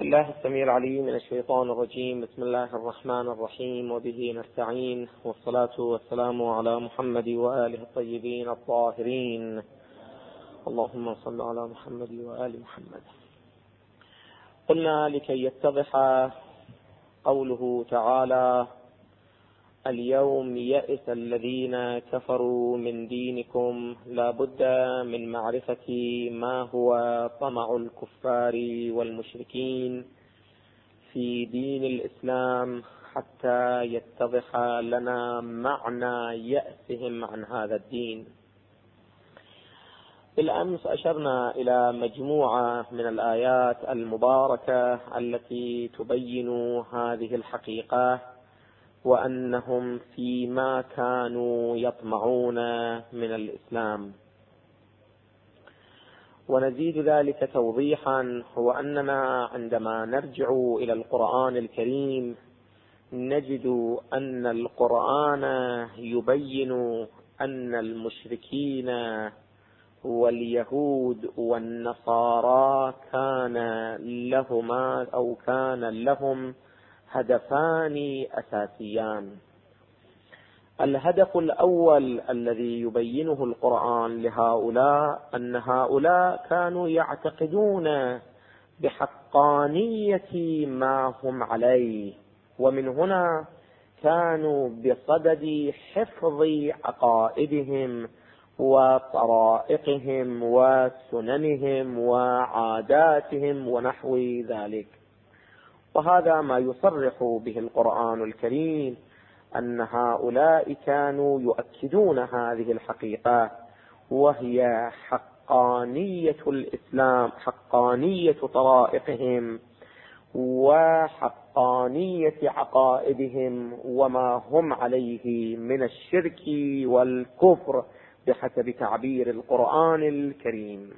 بالله السميع العليم من الشيطان الرجيم. بسم الله الرحمن الرحيم، وبه نستعين، والصلاة والسلام على محمد وآله الطيبين الطاهرين. اللهم صل على محمد وآل محمد. قلنا لكي يتضح قوله تعالى: اليوم يئس الذين كفروا من دينكم، لا بد من معرفة ما هو طمع الكفار والمشركين في دين الإسلام حتى يتضح لنا معنى يأسهم عن هذا الدين. بالأمس أشرنا إلى مجموعة من الآيات المباركة التي تبين هذه الحقيقة، وأنهم فيما كانوا يطمعون من الإسلام. ونزيد ذلك توضيحا، هو أننا عندما نرجع إلى القرآن الكريم نجد أن القرآن يبين أن المشركين واليهود والنصارى كان لهم هدفان أساسيان. الهدف الأول الذي يبينه القرآن لهؤلاء أن هؤلاء كانوا يعتقدون بحقانية ما هم عليه، ومن هنا كانوا بصدد حفظ عقائدهم وطرائقهم وسننهم وعاداتهم ونحو ذلك. وهذا ما يصرح به القرآن الكريم، أن هؤلاء كانوا يؤكدون هذه الحقيقة، وهي حقانية الإسلام، حقانية طرائقهم وحقانية عقائدهم وما هم عليه من الشرك والكفر بحسب تعبير القرآن الكريم.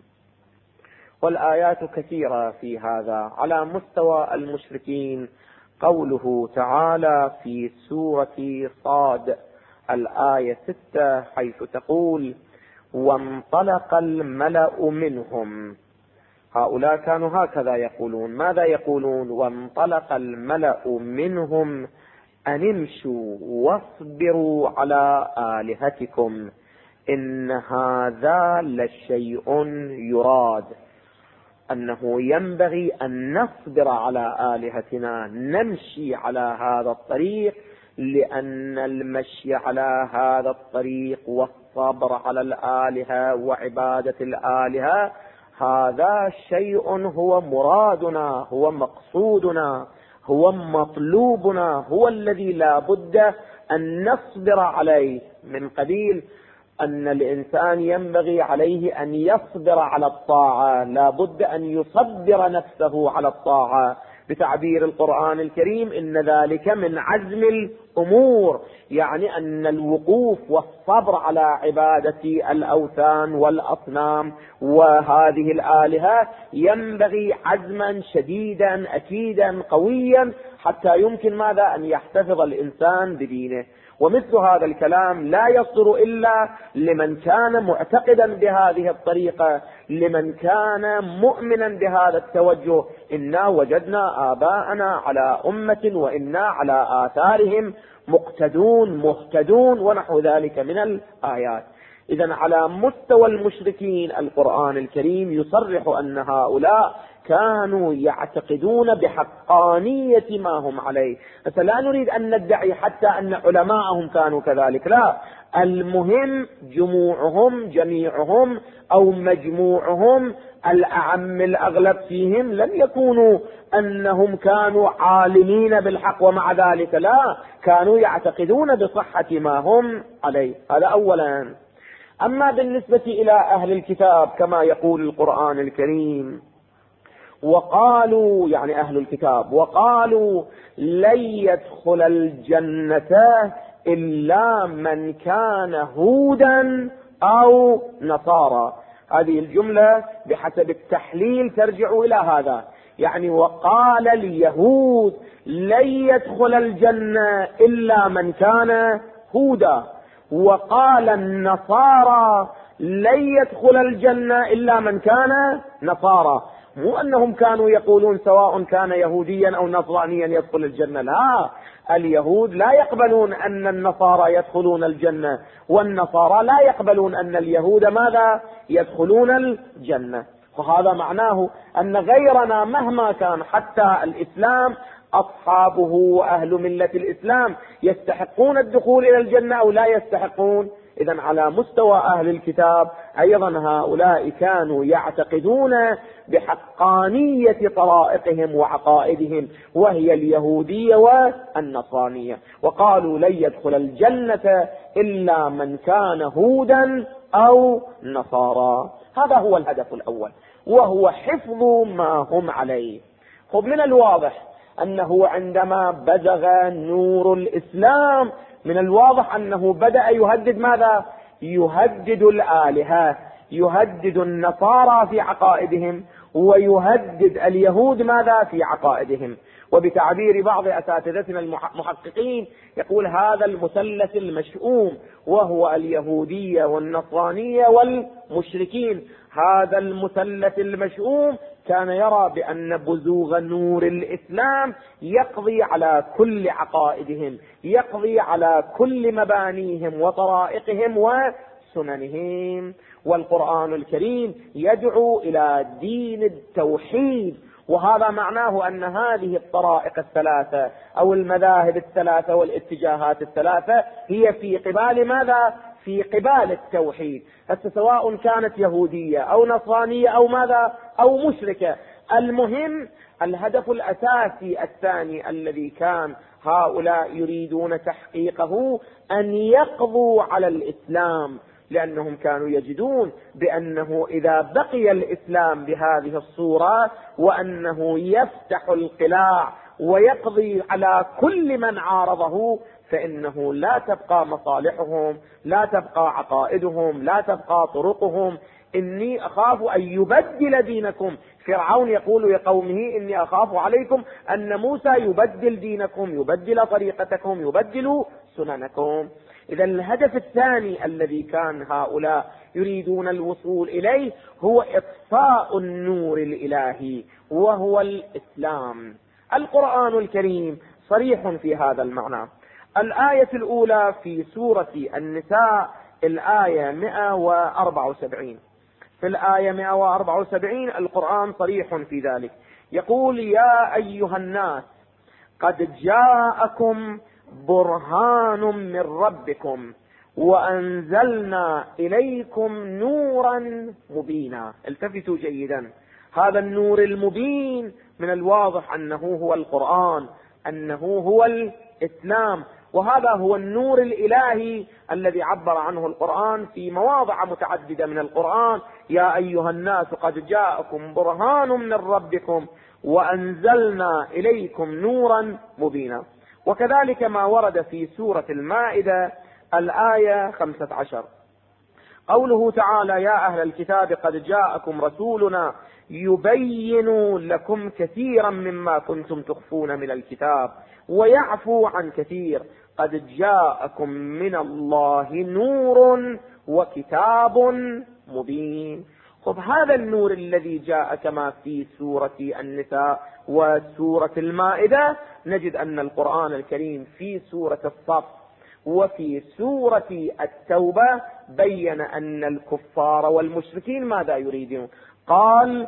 والآيات كثيرة في هذا. على مستوى المشركين قوله تعالى في سورة صاد الآية 6 حيث تقول: وانطلق الملأ منهم. هؤلاء كانوا هكذا يقولون. ماذا يقولون؟ وانطلق الملأ منهم أن امشوا واصبروا على آلهتكم إن هذا لشيء يراد. أنه ينبغي أن نصبر على آلهتنا، نمشي على هذا الطريق، لأن المشي على هذا الطريق والصبر على الآلهة وعبادة الآلهة هذا شيء هو مرادنا، هو مقصودنا، هو مطلوبنا، هو الذي لا بد أن نصبر عليه. من قبيل أن الإنسان ينبغي عليه أن يصبر على الطاعة، لا بد أن يصبر نفسه على الطاعة. بتعبير القرآن الكريم إن ذلك من عزم الأمور، يعني أن الوقوف والصبر على عبادة الأوثان والأصنام وهذه الآلهة ينبغي عزما شديدا أكيدا قويا حتى يمكن ماذا؟ أن يحتفظ الإنسان بدينه. ومثل هذا الكلام لا يصدر إلا لمن كان معتقدا بهذه الطريقة، لمن كان مؤمنا بهذا التوجه. إنا وجدنا آباءنا على أمة وإنا على آثارهم مقتدون مهتدون ونحو ذلك من الآيات. إذن على مستوى المشركين القرآن الكريم يصرح أن هؤلاء كانوا يعتقدون بحقانية ما هم عليه. فلا نريد أن ندعي حتى أن علماءهم كانوا كذلك، لا. المهم جميعهم أو مجموعهم الأعم الأغلب فيهم لم يكونوا أنهم كانوا عالمين بالحق، ومع ذلك لا، كانوا يعتقدون بصحة ما هم عليه. هذا أولا. أما بالنسبة إلى أهل الكتاب كما يقول القرآن الكريم: وقالوا، يعني أهل الكتاب، وقالوا لن يدخل الجنة إلا من كان هودا أو نصارى. هذه الجملة بحسب التحليل ترجع إلى هذا، يعني وقال اليهود لن يدخل الجنة إلا من كان هودا، وقال النصارى لن يدخل الجنة إلا من كان نصارى. مو أنهم كانوا يقولون سواء كان يهوديا أو نصرانيا يدخل الجنة، لا، اليهود لا يقبلون أن النصارى يدخلون الجنة، والنصارى لا يقبلون أن اليهود ماذا؟ يدخلون الجنة. وهذا معناه أن غيرنا مهما كان، حتى الإسلام أصحابه وأهل ملة الإسلام يستحقون الدخول إلى الجنة أو لا يستحقون. إذن على مستوى أهل الكتاب أيضا هؤلاء كانوا يعتقدون بحقانية طرائقهم وعقائدهم، وهي اليهودية والنصرانية، وقالوا لن يدخل الجنة إلا من كان هودا أو نصارى. هذا هو الهدف الأول، وهو حفظ ما هم عليه. خب من الواضح أنه عندما بزغ نور الإسلام، من الواضح أنه بدأ يهدد ماذا؟ يهدد الآلهة، يهدد النصارى في عقائدهم، ويهدد اليهود ماذا؟ في عقائدهم. وبتعبير بعض أساتذتنا المحققين يقول هذا المثلث المشؤوم، وهو اليهودية والنصرانية والمشركين، هذا المثلث المشؤوم كان يرى بأن بزوغ نور الإسلام يقضي على كل عقائدهم، يقضي على كل مبانيهم وطرائقهم وسننهم. والقرآن الكريم يدعو إلى دين التوحيد، وهذا معناه أن هذه الطرائق الثلاثة أو المذاهب الثلاثة والاتجاهات الثلاثة هي في قبال ماذا؟ في قبال التوحيد، سواء كانت يهودية أو نصرانية أو ماذا؟ أو مشركة. المهم الهدف الأساسي الثاني الذي كان هؤلاء يريدون تحقيقه أن يقضوا على الإسلام، لأنهم كانوا يجدون بأنه إذا بقي الإسلام بهذه الصورة، وأنه يفتح القلاع ويقضي على كل من عارضه، فإنه لا تبقى مصالحهم، لا تبقى عقائدهم، لا تبقى طرقهم. إني أخاف أن يبدل دينكم. فرعون يقول لقومه إني أخاف عليكم أن موسى يبدل دينكم، يبدل طريقتكم، يبدل سننكم. إذا الهدف الثاني الذي كان هؤلاء يريدون الوصول إليه هو إطفاء النور الإلهي، وهو الإسلام. القرآن الكريم صريح في هذا المعنى. الآية الأولى في سورة النساء الآية 174، في الآية 174 القرآن صريح في ذلك، يقول يا أيها الناس قد جاءكم برهان من ربكم وأنزلنا إليكم نورا مبينا. التفتوا جيدا، هذا النور المبين من الواضح أنه هو القرآن، أنه هو الإسلام، وهذا هو النور الإلهي الذي عبر عنه القرآن في مواضع متعددة من القرآن. يا أيها الناس قد جاءكم برهان من ربكم وأنزلنا إليكم نورا مبينا. وكذلك ما ورد في سورة المائدة الآية 15، قوله تعالى يا أهل الكتاب قد جاءكم رسولنا يبين لكم كثيرا مما كنتم تخفون من الكتاب ويعفو عن كثير قد جاءكم من الله نور وكتاب مبين. طب هذا النور الذي جاء كما في سورة النساء وسورة المائدة، نجد أن القرآن الكريم في سورة الصف وفي سورة التوبة بين أن الكفار والمشركين ماذا يريدون؟ قال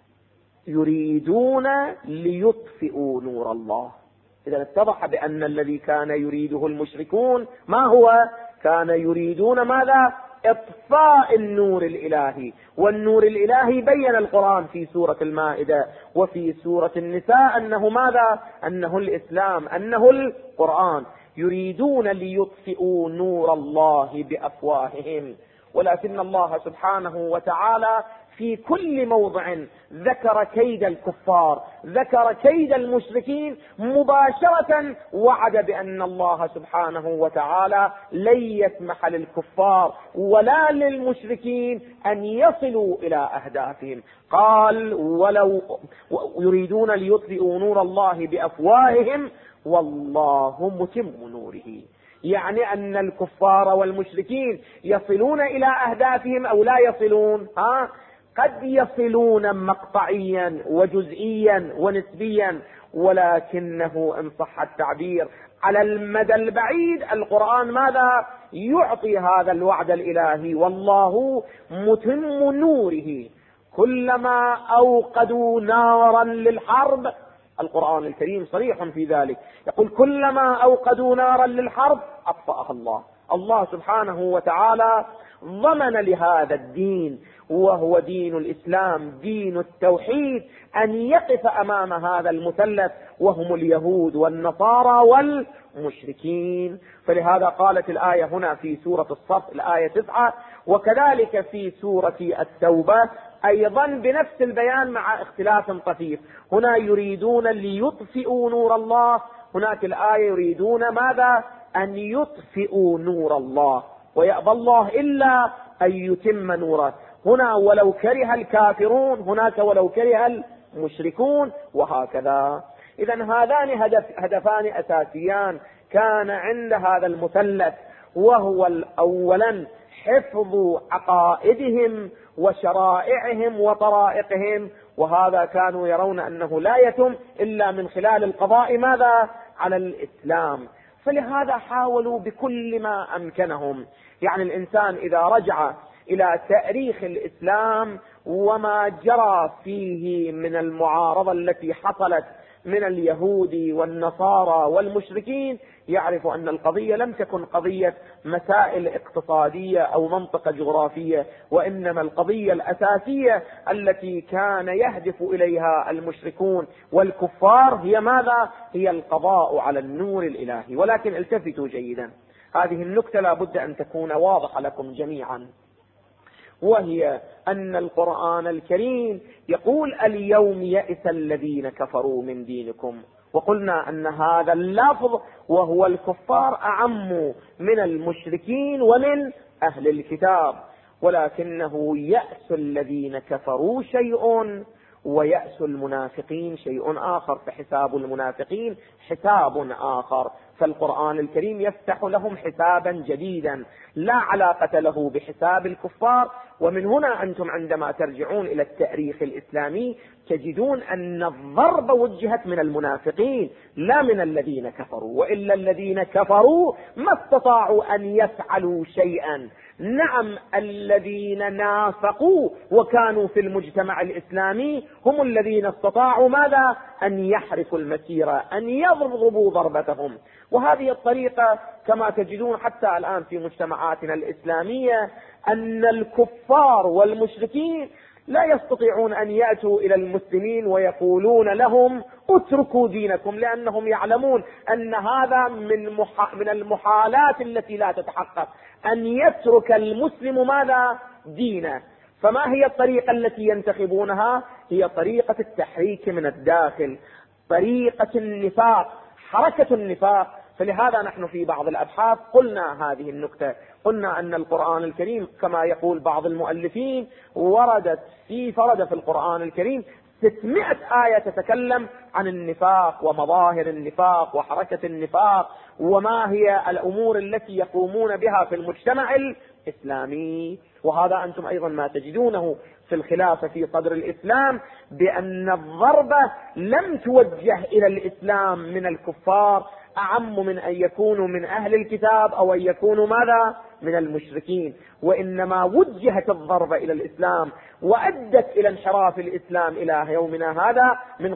يريدون ليطفئوا نور الله. إذا اتضح بأن الذي كان يريده المشركون ما هو؟ كان يريدون ماذا؟ إطفاء النور الإلهي. والنور الإلهي بين القرآن في سورة المائدة وفي سورة النساء أنه ماذا؟ أنه الإسلام، أنه القرآن. يريدون ليطفئوا نور الله بأفواههم، ولكن الله سبحانه وتعالى في كل موضع ذكر كيد الكفار، ذكر كيد المشركين مباشرة، وعد بأن الله سبحانه وتعالى لن يسمح للكفار ولا للمشركين أن يصلوا إلى أهدافهم. قال ولو يريدون ليطفئوا نور الله بأفواههم والله متم نوره، يعني أن الكفار والمشركين يصلون إلى أهدافهم أو لا يصلون؟ قد يصلون مقطعيا وجزئيا ونسبيا، ولكنه إن صح التعبير على المدى البعيد القرآن ماذا؟ يعطي هذا الوعد الإلهي: والله متم نوره. كلما أوقدوا نارا للحرب، القرآن الكريم صريح في ذلك، يقول: كلما أوقدوا نارا للحرب أطفأها الله. الله سبحانه وتعالى ضمن لهذا الدين، وهو دين الإسلام، دين التوحيد، أن يقف أمام هذا المثلث، وهم اليهود والنصارى والمشركين. فلهذا قالت الآية هنا في سورة الصف الآية 9، وكذلك في سورة التوبة أيضا بنفس البيان مع اختلاف طفيف. هنا يريدون ليطفئوا نور الله، هناك الآية يريدون ماذا؟ أن يطفئوا نور الله، ويأبى الله إلا أن يتم نوره. هنا ولو كره الكافرون، هناك ولو كره المشركون، وهكذا. إذن هذان هدفان أساسيان كان عند هذا المثلث، وهو أولا حفظ عقائدهم وشرائعهم وطرائقهم، وهذا كانوا يرون أنه لا يتم إلا من خلال القضاء ماذا؟ على الإسلام. فلهذا حاولوا بكل ما أمكنهم. يعني الإنسان إذا رجع إلى تاريخ الإسلام وما جرى فيه من المعارضة التي حصلت من اليهود والنصارى والمشركين، يعرف أن القضية لم تكن قضية مسائل اقتصادية أو منطقة جغرافية، وإنما القضية الأساسية التي كان يهدف إليها المشركون والكفار هي ماذا؟ هي القضاء على النور الإلهي. ولكن التفتوا جيدا، هذه النكتة لا بد أن تكون واضحة لكم جميعا، وهي أن القرآن الكريم يقول: اليوم يئس الذين كفروا من دينكم. وقلنا أن هذا اللفظ وهو الكفار أعم من المشركين ومن أهل الكتاب، ولكنه يأس الذين كفروا شيء ويأس المنافقين شيء آخر، فحساب المنافقين حساب آخر. فالقرآن الكريم يفتح لهم حسابا جديدا لا علاقة له بحساب الكفار. ومن هنا أنتم عندما ترجعون إلى التاريخ الإسلامي تجدون أن الضرب وجهت من المنافقين لا من الذين كفروا، وإلا الذين كفروا ما استطاعوا أن يفعلوا شيئا. نعم، الذين نافقوا وكانوا في المجتمع الإسلامي هم الذين استطاعوا ماذا؟ أن يحرفوا المسيرة، أن يضربوا ضربتهم. وهذه الطريقة كما تجدون حتى الآن في مجتمعاتنا الإسلامية، أن الكفار والمشركين لا يستطيعون أن يأتوا إلى المسلمين ويقولون لهم اتركوا دينكم، لأنهم يعلمون أن هذا من المحالات التي لا تتحقق، أن يترك المسلم ماذا؟ دينه. فما هي الطريقة التي ينتخبونها؟ هي طريقة التحريك من الداخل، طريقة النفاق، حركة النفاق. فلهذا نحن في بعض الأبحاث قلنا هذه النكتة، قلنا أن القرآن الكريم كما يقول بعض المؤلفين فرد في القرآن الكريم 600 آية تتكلم عن النفاق ومظاهر النفاق وحركة النفاق، وما هي الأمور التي يقومون بها في المجتمع الإسلامي. وهذا أنتم أيضا ما تجدونه في الخلافة في صدر الإسلام، بأن الضربة لم توجه إلى الإسلام من الكفار أعم من أن يكونوا من أهل الكتاب أو أن يكونوا ماذا؟ من المشركين، وإنما وجهت الضربة إلى الإسلام وأدت إلى انحراف الإسلام إلى يومنا هذا من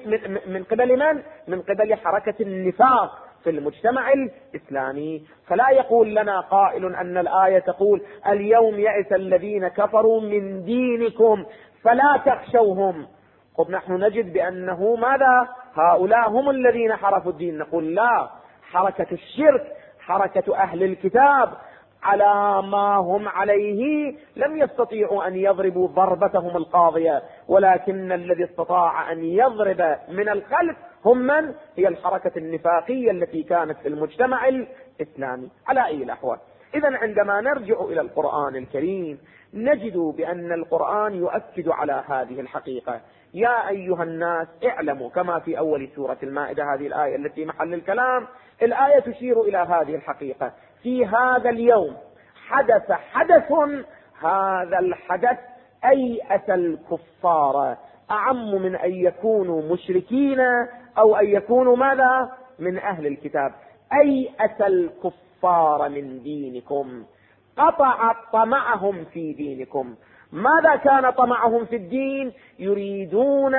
قبل من؟ من قبل حركة النفاق في المجتمع الإسلامي. فلا يقول لنا قائل أن الآية تقول اليوم يئس الذين كفروا من دينكم فلا تخشوهم. طب نحن نجد بأنه ماذا؟ هؤلاء هم الذين حرفوا الدين. نقول لا، حركة الشرك، حركة أهل الكتاب على ما هم عليه لم يستطيعوا أن يضربوا ضربتهم القاضية، ولكن الذي استطاع أن يضرب من الخلف هم من؟ هي الحركة النفاقية التي كانت في المجتمع الإسلامي. على أي الأحوال، إذن عندما نرجع إلى القرآن الكريم نجد بأن القرآن يؤكد على هذه الحقيقة. يا أيها الناس اعلموا، كما في أول سورة المائدة هذه الآية التي محل الكلام، الآية تشير إلى هذه الحقيقة. في هذا اليوم حدث حدث، هذا الحدث أيأس الكفار أعم من أن يكونوا مشركين أو أن يكونوا ماذا؟ من أهل الكتاب. أيأس الكفار من دينكم، قطع طمعهم في دينكم. ماذا كان طمعهم في الدين؟ يريدون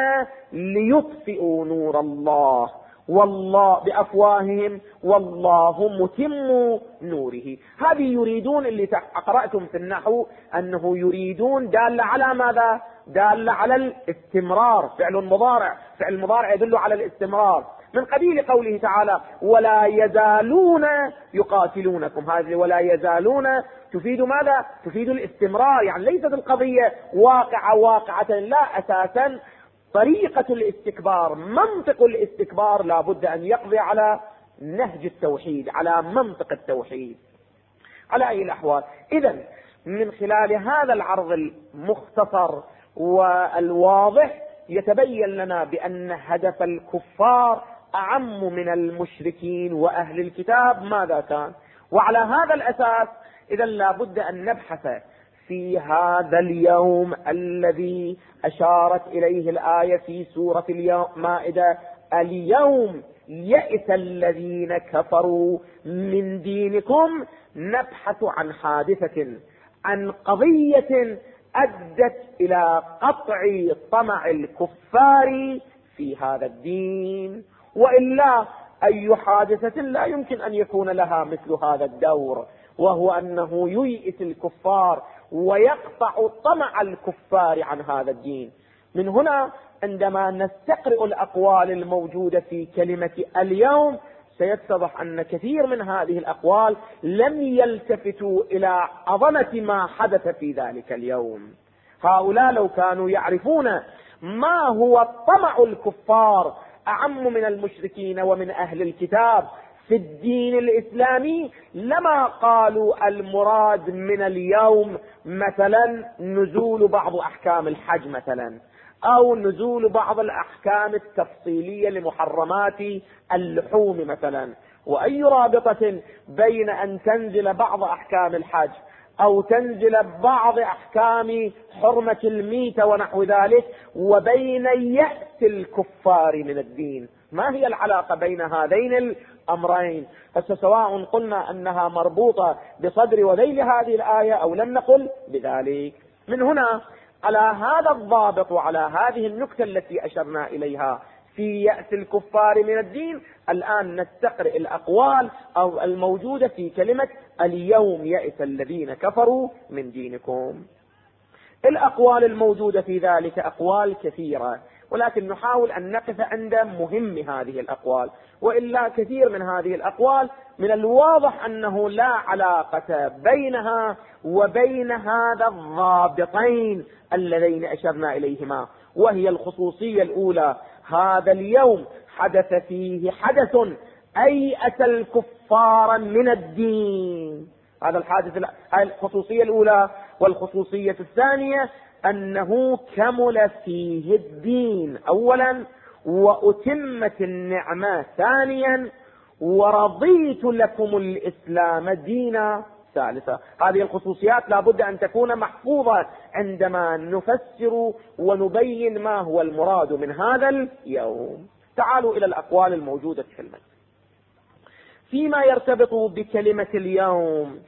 ليطفئوا نور الله والله بأفواههم والله متم نوره. هذه يريدون اللي قرأتم في النحو أنه يريدون دالة على ماذا؟ دالة على الاستمرار، فعل مضارع، فعل مضارع يدل على الاستمرار، من قبيل قوله تعالى ولا يزالون يقاتلونكم. هذه ولا يزالون تفيد ماذا؟ تفيد الاستمرار، يعني ليست القضية واقعة، لا، أساسا طريقة الاستكبار، منطق الاستكبار لا بد أن يقضي على نهج التوحيد، على منطق التوحيد. على أي الأحوال، إذن من خلال هذا العرض المختصر والواضح يتبين لنا بأن هدف الكفار أعم من المشركين وأهل الكتاب ماذا كان. وعلى هذا الأساس إذا لا بد أن نبحث في هذا اليوم الذي أشارت إليه الآية في سورة المائدة: اليوم يئس الذين كفروا من دينكم. نبحث عن حادثة، عن قضية أدت إلى قطع طمع الكفار في هذا الدين، وإلا أي حادثة لا يمكن أن يكون لها مثل هذا الدور، وهو أنه ييئس الكفار ويقطع طمع الكفار عن هذا الدين. من هنا عندما نستقرئ الأقوال الموجودة في كلمة اليوم سيتضح أن كثير من هذه الأقوال لم يلتفتوا إلى عظمة ما حدث في ذلك اليوم. هؤلاء لو كانوا يعرفون ما هو طمع الكفار أعم من المشركين ومن أهل الكتاب في الدين الإسلامي لما قالوا المراد من اليوم مثلا نزول بعض أحكام الحج مثلا، أو نزول بعض الأحكام التفصيلية لمحرمات اللحوم مثلا. وأي رابطة بين أن تنزل بعض أحكام الحج أو تنزل بعض أحكام حرمة الميتة ونحو ذلك وبين يأس الكفار من الدين؟ ما هي العلاقة بين هذين الأمرين؟ فسواء قلنا أنها مربوطة بصدر وذيل هذه الآية أو لم نقل بذلك. من هنا على هذا الضابط وعلى هذه النكتة التي أشرنا إليها في يأس الكفار من الدين، الآن نستقرئ الأقوال أو الموجودة في كلمة اليوم يئس الذين كفروا من دينكم. الأقوال الموجودة في ذلك أقوال كثيرة، ولكن نحاول أن نقف عند مهم هذه الأقوال، وإلا كثير من هذه الأقوال من الواضح أنه لا علاقة بينها وبين هذا الضابطين اللذين أشرنا إليهما، وهي الخصوصية الأولى: هذا اليوم حدث فيه حدث أيأس الكفار من الدين. هذا الحادث، الخصوصية الأولى. والخصوصية الثانية أنه كمل فيه الدين أولا، وأتمت النعمة ثانيا، ورضيت لكم الإسلام دينا ثالثا. هذه الخصوصيات لا بد أن تكون محفوظة عندما نفسر ونبين ما هو المراد من هذا اليوم. تعالوا إلى الأقوال الموجودة في المتن فيما يرتبط بكلمة اليوم.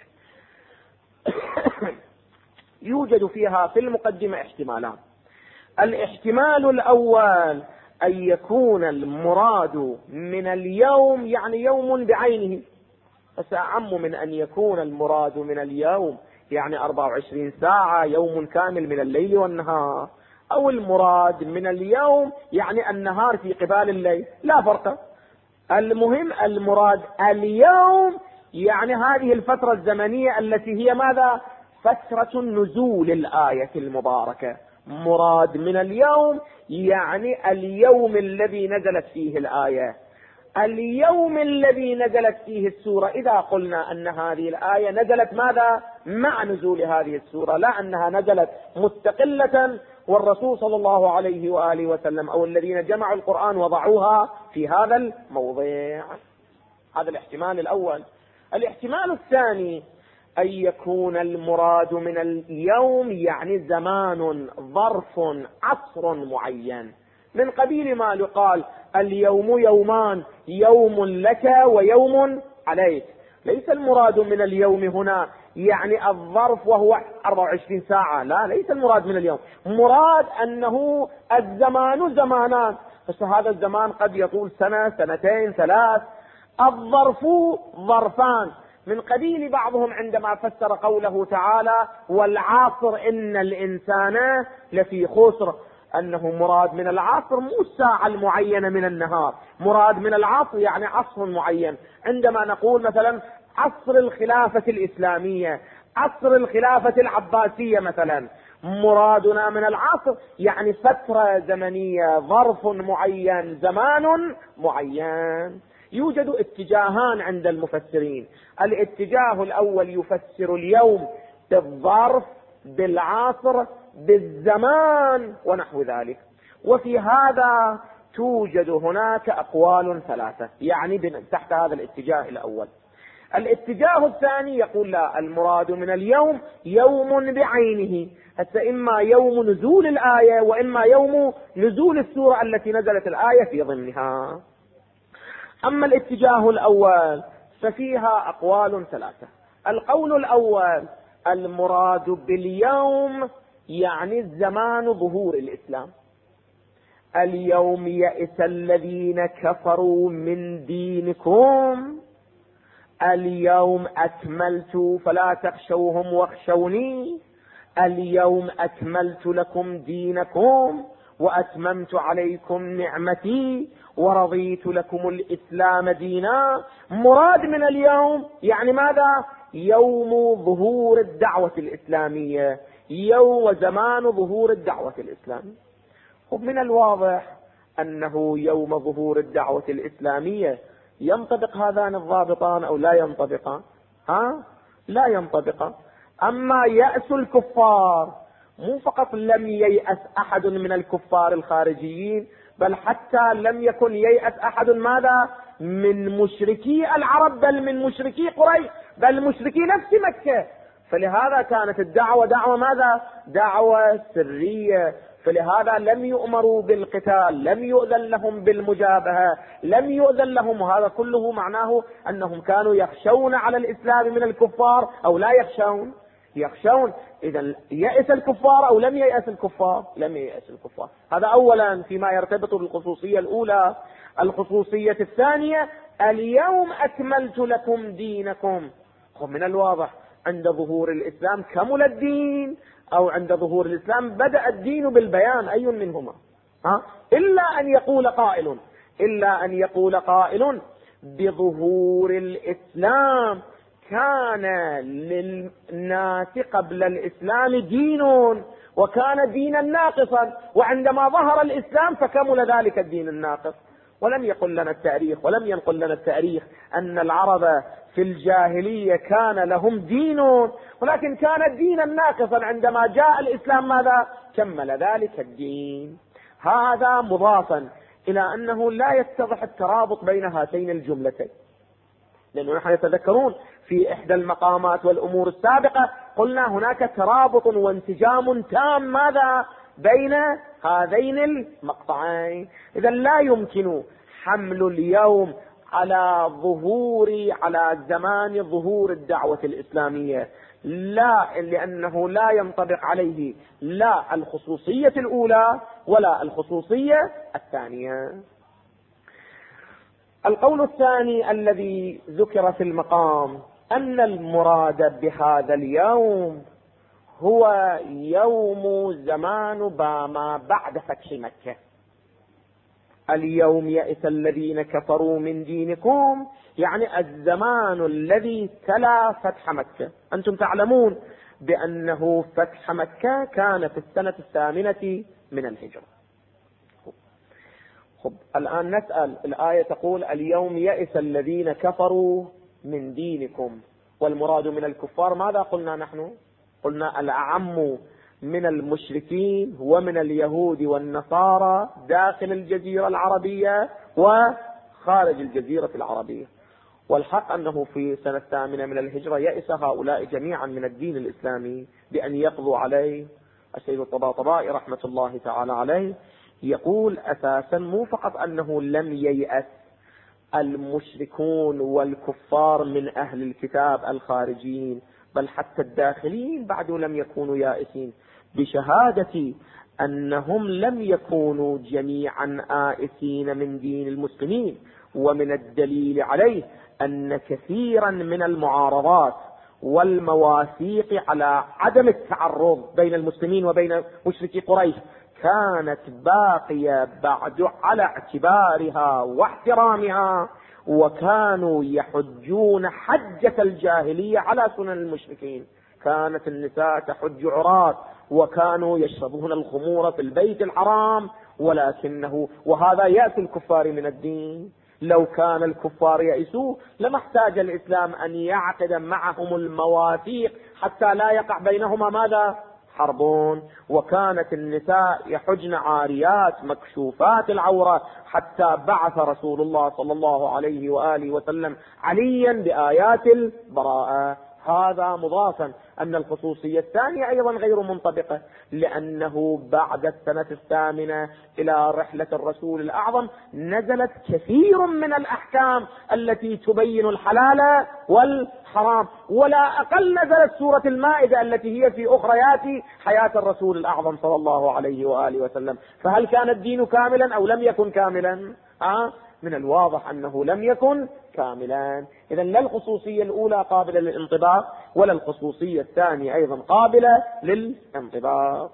يوجد فيها في المقدمة احتمالان. الاحتمال الأول أن يكون المراد من اليوم يعني يوم بعينه، فسأعم من أن يكون المراد من اليوم يعني 24 ساعة، يوم كامل من الليل والنهار، أو المراد من اليوم يعني النهار في قبال الليل، لا فرق. المهم المراد اليوم يعني هذه الفترة الزمنية التي هي ماذا؟ فترة نزول الآية المباركة. مراد من اليوم يعني اليوم الذي نزلت فيه الآية، اليوم الذي نزلت فيه السورة. إذا قلنا أن هذه الآية نزلت ماذا؟ مع نزول هذه السورة، لا أنها نزلت مستقلة والرسول صلى الله عليه وآله وسلم أو الذين جمعوا القرآن وضعوها في هذا الموضع. هذا الاحتمال الأول. الاحتمال الثاني أن يكون المراد من اليوم يعني زمان، ظرف، عصر معين، من قبيل ما يقال اليوم يومان، يوم لك ويوم عليك. ليس المراد من اليوم هنا يعني الظرف وهو 24 ساعة، لا، ليس المراد من اليوم، مراد أنه الزمان زمانان، بس هذا الزمان قد يطول سنة، سنتين، ثلاث. الظرف ظرفان، من قبيل بعضهم عندما فسر قوله تعالى والعصر إن الإنسان لفي خسر، أنه مراد من العصر مو الساعة المعينة من النهار، مراد من العصر يعني عصر معين. عندما نقول مثلا عصر الخلافة الإسلامية، عصر الخلافة العباسية مثلا، مرادنا من العصر يعني فترة زمنية، ظرف معين، زمان معين. يوجد اتجاهان عند المفسرين، الاتجاه الأول يفسر اليوم بالظرف، بالعصر، بالزمان ونحو ذلك، وفي هذا توجد هناك أقوال ثلاثة يعني تحت هذا الاتجاه الأول. الاتجاه الثاني يقول لا، المراد من اليوم يوم بعينه، حتى إما يوم نزول الآية وإما يوم نزول السورة التي نزلت الآية في ضمنها. أما الاتجاه الأول ففيها أقوال ثلاثة. القول الأول المراد باليوم يعني الزمان ظهور الإسلام، اليوم يئس الذين كفروا من دينكم، اليوم أكملت فلا تخشوهم واخشوني، اليوم أكملت لكم دينكم وأتممت عليكم نعمتي ورضيت لكم الإسلام دينا. مراد من اليوم يعني ماذا؟ يوم ظهور الدعوة الإسلامية، يوم وزمان ظهور الدعوة الإسلامية. ومن الواضح أنه يوم ظهور الدعوة الإسلامية ينطبق هذان الضابطان أو لا ينطبقان؟ لا ينطبقان. أما يأس الكفار، مو فقط لم ييأس أحد من الكفار الخارجيين، بل حتى لم يكن ييأس أحد ماذا؟ من مشركي العرب، بل من مشركي قريش، بل مشركي نفس مكة. فلهذا كانت الدعوة دعوة ماذا؟ دعوة سرية، فلهذا لم يؤمروا بالقتال، لم يؤذن لهم بالمجابهة، لم يؤذن لهم، وهذا كله معناه أنهم كانوا يخشون على الإسلام من الكفار أو لا يخشون؟ يخشون. إذا يأس الكفار أو لم ييأس الكفار؟ لم ييأس الكفار. هذا أولا فيما يرتبط بالخصوصية الأولى. الخصوصية الثانية اليوم أكملت لكم دينكم. من الواضح عند ظهور الإسلام كمل الدين، أو عند ظهور الإسلام بدأ الدين بالبيان، أي منهما؟ إلا أن يقول قائل بظهور الإسلام كان للناس قبل الإسلام دين وكان دينا ناقصا، وعندما ظهر الإسلام فكمل ذلك الدين الناقص. ولم يقل لنا التاريخ، ولم ينقل لنا التاريخ أن العرب في الجاهلية كان لهم دين، ولكن كان دينا ناقصا، عندما جاء الإسلام ماذا؟ كمل ذلك الدين. هذا مضافا إلى أنه لا يتضح الترابط بين هاتين الجملتين، لأنه نحن يتذكرون في إحدى المقامات والأمور السابقة قلنا هناك ترابط وانسجام تام ماذا؟ بين هذين المقطعين. إذا لا يمكن حمل اليوم على زمان ظهور الدعوة الإسلامية، لا، لأنه لا ينطبق عليه لا الخصوصية الأولى ولا الخصوصية الثانية. القول الثاني الذي ذكر في المقام أن المراد بهذا اليوم هو يوم زمان ما بعد فتح مكة. اليوم يئس الذين كفروا من دينكم يعني الزمان الذي تلا فتح مكة. أنتم تعلمون بأنه فتح مكة كان في السنة 8 من الهجرة. الآن نسأل، الآية تقول اليوم يئس الذين كفروا من دينكم، والمراد من الكفار ماذا قلنا نحن؟ قلنا الأعم من المشركين ومن اليهود والنصارى داخل الجزيرة العربية وخارج الجزيرة العربية. والحق أنه في سنة 8 من الهجرة يئس هؤلاء جميعا من الدين الإسلامي بأن يقضوا عليه. السيد الطباطبائي رحمة الله تعالى عليه يقول أساسا مو فقط أنه لم ييأس المشركون والكفار من أهل الكتاب الخارجين، بل حتى الداخلين بعد لم يكونوا يائسين، بشهادة أنهم لم يكونوا جميعا آئسين من دين المسلمين. ومن الدليل عليه أن كثيرا من المعارضات والمواثيق على عدم التعرض بين المسلمين وبين مشركي قريش كانت باقية بعد على اعتبارها واحترامها، وكانوا يحجون حجة الجاهلية على سنن المشركين. كانت النساء تحج عراة، وكانوا يشربون الخمور في البيت الحرام، ولكنه وهذا يأس الكفار من الدين. لو كان الكفار يأسوا لما احتاج الإسلام أن يعقد معهم المواثيق حتى لا يقع بينهما ماذا؟ حربون. وكانت النساء يحجن عاريات مكشوفات العورة، حتى بعث رسول الله صلى الله عليه وآله وسلم عليا بآيات البراءة. هذا مضافا أن الخصوصية الثانية أيضا غير منطبقة، لأنه بعد السنة 8 إلى رحلة الرسول الأعظم نزلت كثير من الأحكام التي تبين الحلال والحرام، ولا أقل نزلت سورة المائدة التي هي في أخريات حياة الرسول الأعظم صلى الله عليه وآله وسلم. فهل كان الدين كاملا أو لم يكن كاملا؟ من الواضح أنه لم يكن كاملا. إذن لا الخصوصية الأولى قابلة للانطباق، ولا الخصوصية الثانية أيضا قابلة للانطباق.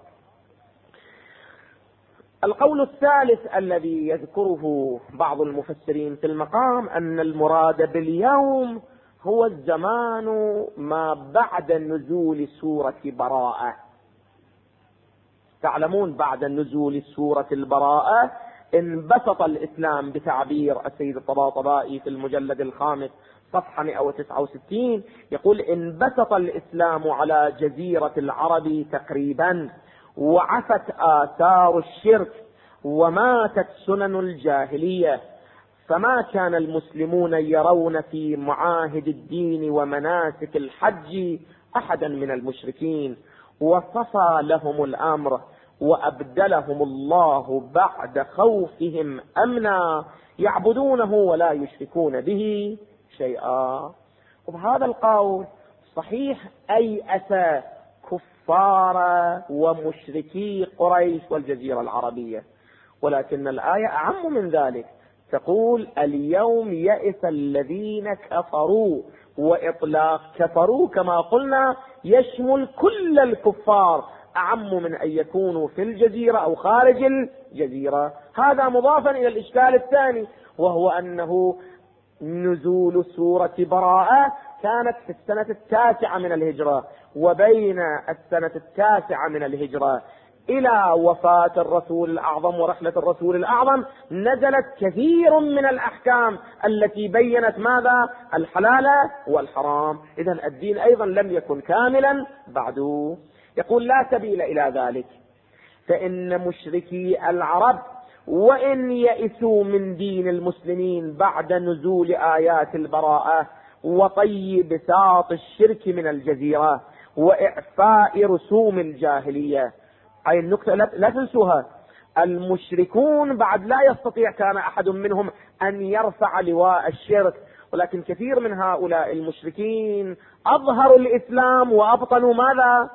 القول الثالث الذي يذكره بعض المفسرين في المقام أن المراد باليوم هو الزمان ما بعد نزول سورة براءة. تعلمون بعد نزول سورة البراءة انبسط الإسلام بتعبير السيد الطباطبائي في المجلد الخامس صفحة 169، يقول انبسط الإسلام على جزيرة العرب تقريبا، وعفت آثار الشرك، وماتت سنن الجاهلية، فما كان المسلمون يرون في معاهد الدين ومناسك الحج أحدا من المشركين، وصفى لهم الأمر وأبدلهم الله بعد خوفهم أمنا، يعبدونه ولا يشركون به شيئا. وبهذا القول صحيح أيأس كفار ومشركي قريش والجزيرة العربية، ولكن الآية أعم من ذلك، تقول اليوم يئس الذين كفروا، وإطلاق كفروا كما قلنا يشمل كل الكفار، أعم من أن يكونوا في الجزيرة أو خارج الجزيرة. هذا مضافا إلى الإشكال الثاني، وهو أنه نزول سورة براءة كانت في السنة 9 من الهجرة، وبين السنة 9 من الهجرة إلى وفاة الرسول الأعظم ورحلة الرسول الأعظم نزلت كثير من الأحكام التي بينت ماذا؟ الحلال والحرام. إذن الدين أيضا لم يكن كاملا بعد. يقول لا سبيل إلى ذلك، فإن مشركي العرب وإن يئسوا من دين المسلمين بعد نزول آيات البراءة وطي بساط الشرك من الجزيرة وإعفاء رسوم الجاهلية. هاي النقطة لا تنسوها. المشركون بعد لا يستطيع كان أحد منهم أن يرفع لواء الشرك، ولكن كثير من هؤلاء المشركين أظهروا الإسلام وأبطنوا ماذا؟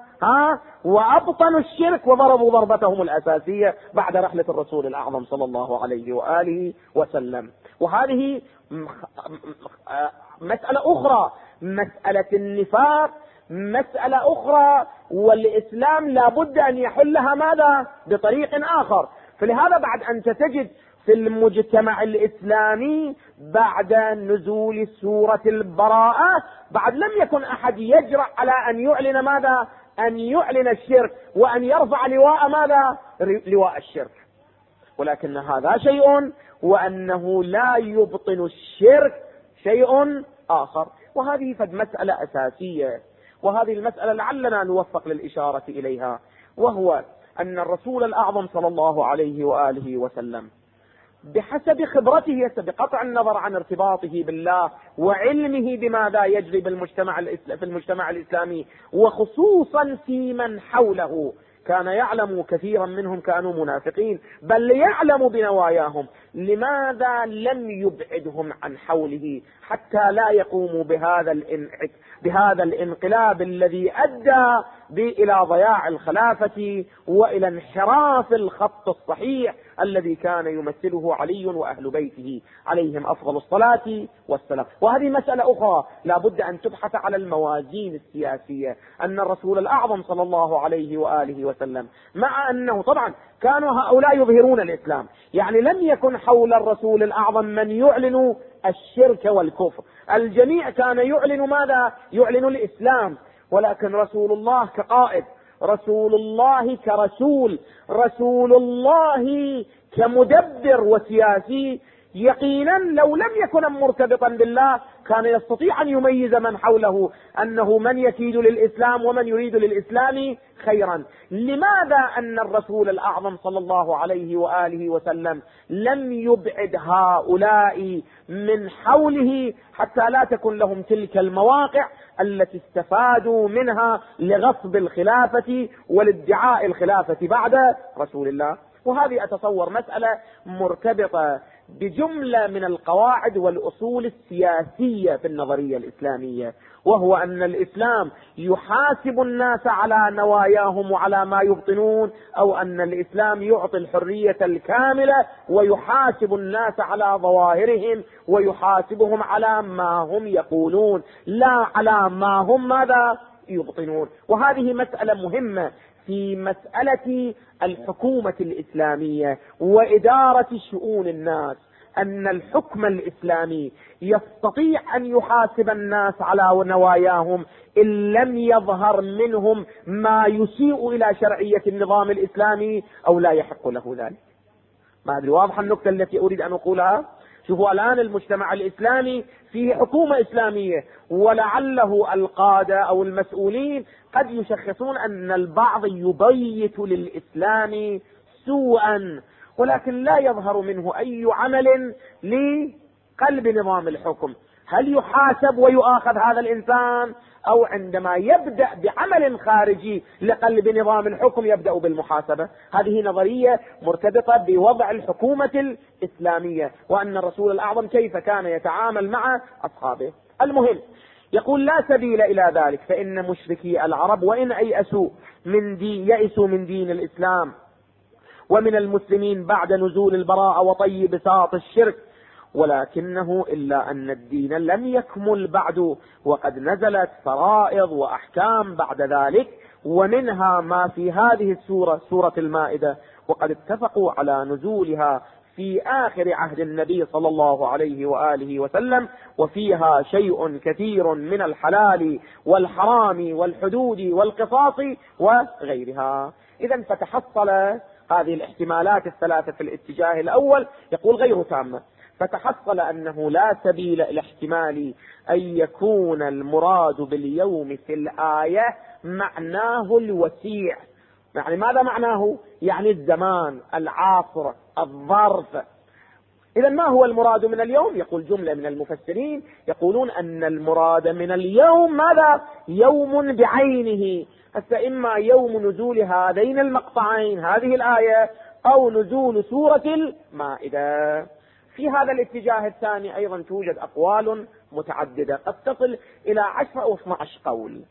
وأبطنوا الشرك وضربوا ضربتهم الأساسية بعد رحلة الرسول الأعظم صلى الله عليه وآله وسلم. وهذه مسألة أخرى، مسألة النفاق مسألة أخرى، والإسلام لابد أن يحلها ماذا؟ بطريق آخر. فلهذا بعد أن تجد في المجتمع الإسلامي بعد نزول سورة البراءة بعد لم يكن أحد يجرأ على أن يعلن ماذا؟ أن يعلن الشرك وأن يرفع لواء ماذا؟ لواء الشرك. ولكن هذا شيء، وأنه لا يبطن الشرك شيء آخر. وهذه فد مسألة أساسية، وهذه المسألة لعلنا نوفق للإشارة إليها، وهو أن الرسول الأعظم صلى الله عليه وآله وسلم بحسب خبرته بقطع النظر عن ارتباطه بالله وعلمه بماذا يجري في المجتمع الإسلامي، وخصوصا في من حوله. كان يعلم كثيرا منهم كانوا منافقين، بل يعلم بنواياهم. لماذا لم يبعدهم عن حوله حتى لا يقوموا بهذا الانقلاب الذي أدى إلى ضياع الخلافة وإلى انحراف الخط الصحيح الذي كان يمثله علي وأهل بيته عليهم أفضل الصلاة والسلام. وهذه مسألة أخرى لا بد أن تبحث على الموازين السياسية. أن الرسول الأعظم صلى الله عليه وآله وسلم مع أنه طبعا كانوا هؤلاء يظهرون الإسلام، يعني لم يكن حول الرسول الأعظم من يعلن الشرك والكفر، الجميع كان يعلن ماذا؟ يعلن الإسلام. ولكن رسول الله كقائد، رسول الله كرسول، رسول الله كمدبر وسياسي، يقينا لو لم يكن مرتبطا بالله كان يستطيع أن يميز من حوله أنه من يكيد للإسلام ومن يريد للإسلام خيرا. لماذا أن الرسول الأعظم صلى الله عليه وآله وسلم لم يبعد هؤلاء من حوله حتى لا تكن لهم تلك المواقع التي استفادوا منها لغصب الخلافة والادعاء الخلافة بعد رسول الله؟ وهذه أتصور مسألة مرتبطة بجملة من القواعد والأصول السياسية في النظرية الإسلامية، وهو أن الإسلام يحاسب الناس على نواياهم وعلى ما يبطنون، أو أن الإسلام يعطي الحرية الكاملة ويحاسب الناس على ظواهرهم ويحاسبهم على ما هم يقولون لا على ما هم ماذا يبطنون. وهذه مسألة مهمة في مسألة الحكومة الإسلامية وإدارة شؤون الناس، أن الحكم الإسلامي يستطيع أن يحاسب الناس على نواياهم إن لم يظهر منهم ما يسيء إلى شرعية النظام الإسلامي أو لا يحق له ذلك. ما أدري واضحة النقطة التي أريد أن أقولها؟ شوفوا الآن المجتمع الإسلامي فيه حكومة إسلامية، ولعله القادة أو المسؤولين قد يشخصون أن البعض يبيت للإسلام سوءا، ولكن لا يظهر منه أي عمل لقلب نظام الحكم. هل يحاسب ويؤاخذ هذا الإنسان، أو عندما يبدأ بعمل خارجي لقلب نظام الحكم يبدأ بالمحاسبة؟ هذه نظرية مرتبطة بوضع الحكومة الإسلامية، وأن الرسول الأعظم كيف كان يتعامل مع أصحابه. المهم يقول لا سبيل إلى ذلك، فإن مشركي العرب وإن يئسوا من دين الإسلام ومن المسلمين بعد نزول البراءة وطي بساط الشرك، ولكنه إلا أن الدين لم يكمل بعد، وقد نزلت فرائض وأحكام بعد ذلك، ومنها ما في هذه السورة سورة المائدة، وقد اتفقوا على نزولها في آخر عهد النبي صلى الله عليه وآله وسلم، وفيها شيء كثير من الحلال والحرام والحدود والقصاص وغيرها. إذن فتحصل هذه الاحتمالات الثلاثة في الاتجاه الأول يقول غير تامة، فتحصل أنه لا سبيل إلى احتمال أن يكون المراد باليوم في الآية معناه الوسيع. يعني ماذا معناه؟ يعني الزمان، العصر، الظرف. إذا ما هو المراد من اليوم؟ يقول جملة من المفسرين يقولون أن المراد من اليوم ماذا؟ يوم بعينه، إما يوم نزول هذين المقطعين هذه الآية أو نزول سورة المائدة. في هذا الاتجاه الثاني أيضا توجد أقوال متعددة قد تصل إلى 10 أو 12 قول،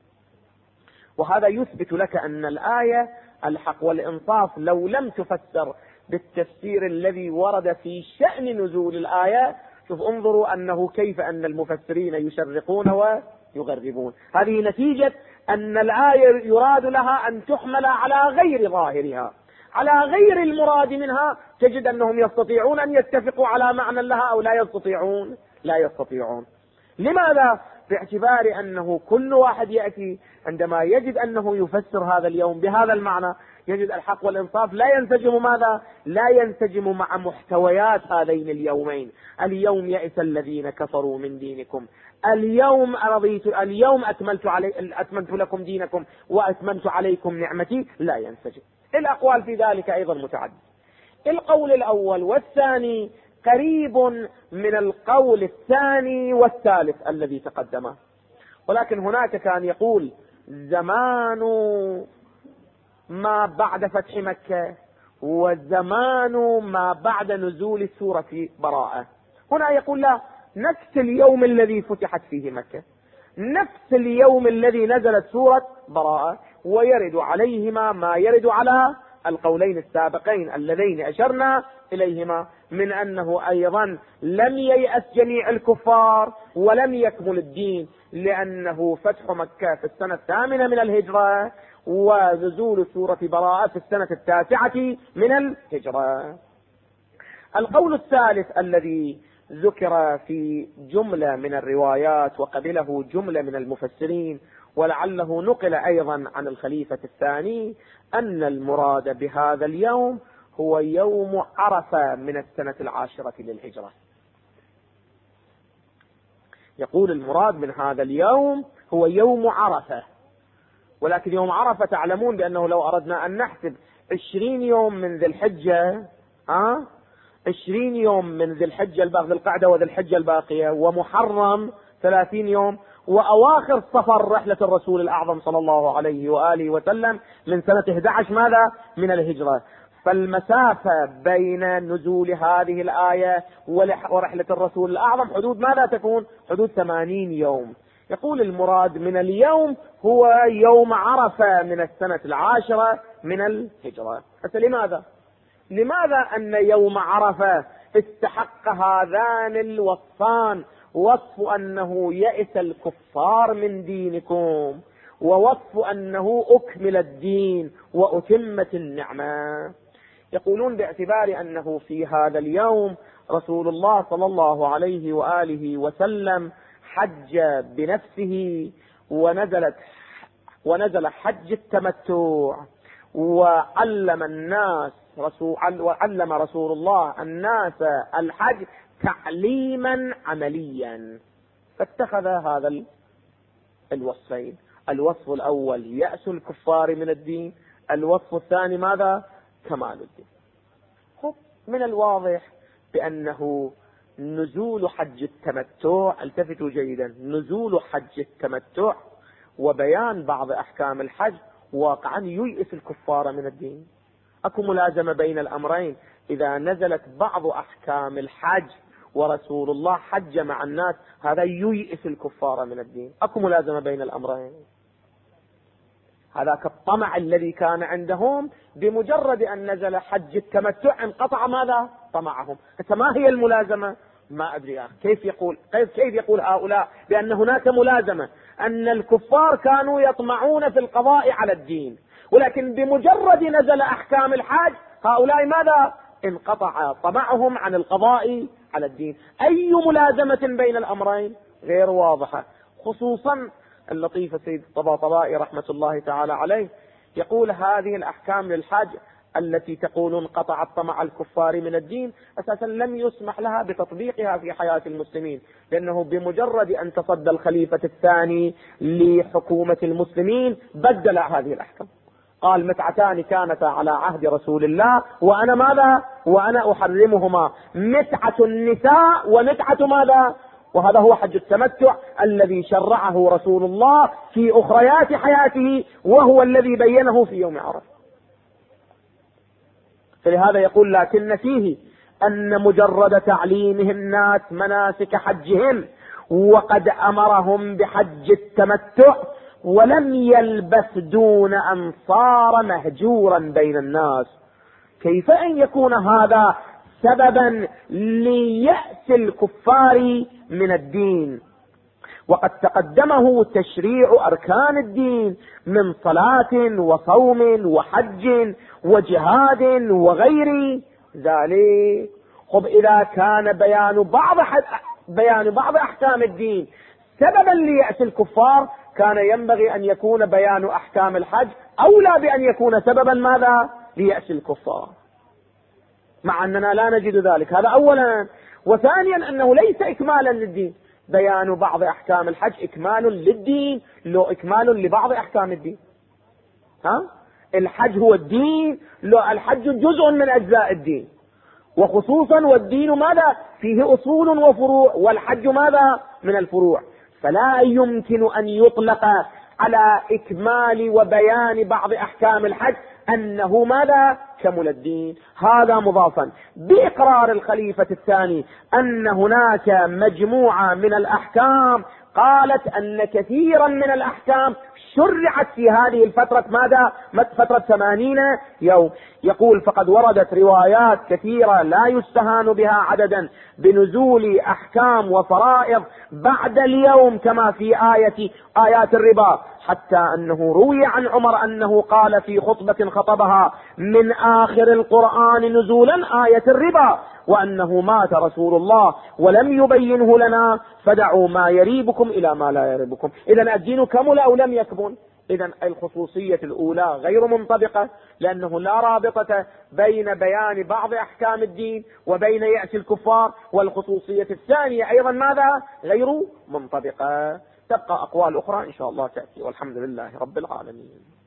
وهذا يثبت لك أن الآية الحق والإنصاف لو لم تفسر بالتفسير الذي ورد في شأن نزول الآية. شوف انظروا أنه كيف أن المفسرين يشرقون ويغربون. هذه نتيجة أن الآية يراد لها أن تحمل على غير ظاهرها، على غير المراد منها. تجد أنهم يستطيعون أن يتفقوا على معنى لها أو لا يستطيعون. لا يستطيعون. لماذا؟ باعتبار أنه كل واحد يأتي عندما يجد أنه يفسر هذا اليوم بهذا المعنى يجد الحق والإنصاف لا ينسجم ماذا؟ لا ينسجم مع محتويات هذين اليومين. اليوم يئس الذين كفروا من دينكم، اليوم اليوم أتممت لكم دينكم وأتممت عليكم نعمتي، لا ينسجم. الأقوال في ذلك أيضا متعدد. القول الأول والثاني قريب من القول الثاني والثالث الذي تقدمه، ولكن هناك كان يقول زمان ما بعد فتح مكة وزمان ما بعد نزول سورة براءة. هنا يقول لا، نفس اليوم الذي فتحت فيه مكة، نفس اليوم الذي نزلت سورة براءة، ويرد عليهما ما يرد على القولين السابقين اللذين أشرنا إليهما من أنه أيضا لم ييأس جميع الكفار ولم يكمل الدين، لأنه فتح مكة في السنة 8 من الهجرة ونزول سورة براءة في السنة 9 من الهجرة. القول الثالث الذي ذكر في جملة من الروايات وقبله جملة من المفسرين ولعله نقل أيضا عن الخليفة الثاني، أن المراد بهذا اليوم هو يوم عرفة من السنة 10 للهجرة. يقول المراد من هذا اليوم هو يوم عرفة، ولكن يوم عرفة تعلمون بأنه لو أردنا أن نحسب 20 يوم من ذي الحجة 20 يوم من ذي الحجة ذي القعدة وذي الحجة الباقية ومحرم 30 يوم وأواخر صفر رحلة الرسول الأعظم صلى الله عليه وآله وسلم من سنة 11 ماذا من الهجرة. فالمسافة بين نزول هذه الآية ورحلة الرسول الأعظم حدود ماذا تكون؟ حدود 80 يوم. يقول المراد من اليوم هو يوم عرفة من السنة 10 من الهجرة. لماذا أن يوم عرفة استحق هذان الوصفان، وصف أنه يئس الكفار من دينكم ووصف أنه أكمل الدين وأتمت النعمة؟ يقولون باعتبار أنه في هذا اليوم رسول الله صلى الله عليه وآله وسلم حج بنفسه ونزل حج التمتع وعلم رسول الله الناس الحج تعليما عمليا، فاتخذ هذا الوصفين. الوصف الأول يأس الكفار من الدين، الوصف الثاني ماذا؟ كمال الدين. من الواضح بأنه نزول حج التمتع، التفتوا جيدا، نزول حج التمتع وبيان بعض أحكام الحج واقعا ييئس الكفار من الدين. أكو ملازمة بين الأمرين. إذا نزلت بعض أحكام الحج ورسول الله حج مع الناس هذا ييئس الكفار من الدين. أكو ملازمة بين الأمرين. هذاك الطمع الذي كان عندهم بمجرد أن نزل حج التمتع انقطع ماذا؟ طمعهم. فما هي الملازمة؟ ما أدري كيف يقول هؤلاء بأن هناك ملازمة، أن الكفار كانوا يطمعون في القضاء على الدين، ولكن بمجرد نزل أحكام الحج هؤلاء ماذا؟ انقطع طمعهم عن القضاء على الدين. أي ملازمة بين الأمرين؟ غير واضحة. خصوصا اللطيف سيد الطباطبائي رحمة الله تعالى عليه يقول هذه الأحكام للحج التي تقولون قطعت طمع الكفار من الدين أساسا لم يسمح لها بتطبيقها في حياة المسلمين، لأنه بمجرد أن تصدى الخليفة الثاني لحكومة المسلمين بدل هذه الأحكام. قال متعتان كانتا على عهد رسول الله وأنا ماذا؟ وأنا أحرمهما، متعة النساء ومتعة ماذا؟ وهذا هو حج التمتع الذي شرعه رسول الله في أخريات حياته وهو الذي بينه في يوم عرفة. فلهذا يقول لكن فيه أن مجرد تعليمه الناس مناسك حجهم وقد أمرهم بحج التمتع ولم يلبث دون أن صار مهجورا بين الناس، كيف أن يكون هذا سببا ليأس الكفار من الدين؟ وقد تقدمه تشريع أركان الدين من صلاة وصوم وحج وجهاد وغير ذلك. إذا كان بيان بعض أحكام الدين سببا ليأس الكفار كان ينبغي أن يكون بيان أحكام الحج أولى بأن يكون سببا ماذا؟ ليأس الكفار، مع أننا لا نجد ذلك. هذا أولا. وثانيا أنه ليس إكمالا للدين، بيان بعض أحكام الحج إكمال للدين لو إكمال لبعض أحكام الدين. الحج هو الدين؟ لا، الحج جزء من أجزاء الدين، وخصوصا والدين ماذا؟ فيه أصول وفروع، والحج ماذا؟ من الفروع. فلا يمكن أن يطلق على إكمال وبيان بعض أحكام الحج أنه ماذا؟ كمل الدين. هذا مضافا بإقرار الخليفة الثاني أن هناك مجموعة من الأحكام قالت أن كثيرا من الأحكام شرعت في هذه الفترة ماذا؟ فترة 80 يوم. يقول فقد وردت روايات كثيرة لا يستهان بها عددا بنزول أحكام وفرائض بعد اليوم كما في آيات الربا، حتى أنه روي عن عمر أنه قال في خطبة خطبها من آخر القرآن نزولا آية الربا، وأنه مات رسول الله ولم يبينه لنا، فدعوا ما يريبكم إلى ما لا يريبكم. إذن الدين كمل أو لم يكمل؟ إذن الخصوصية الأولى غير منطبقة، لأنه لا رابطة بين بيان بعض أحكام الدين وبين يأس الكفار، والخصوصية الثانية أيضا ماذا؟ غير منطبقة. تبقى أقوال أخرى إن شاء الله تأتي، والحمد لله رب العالمين.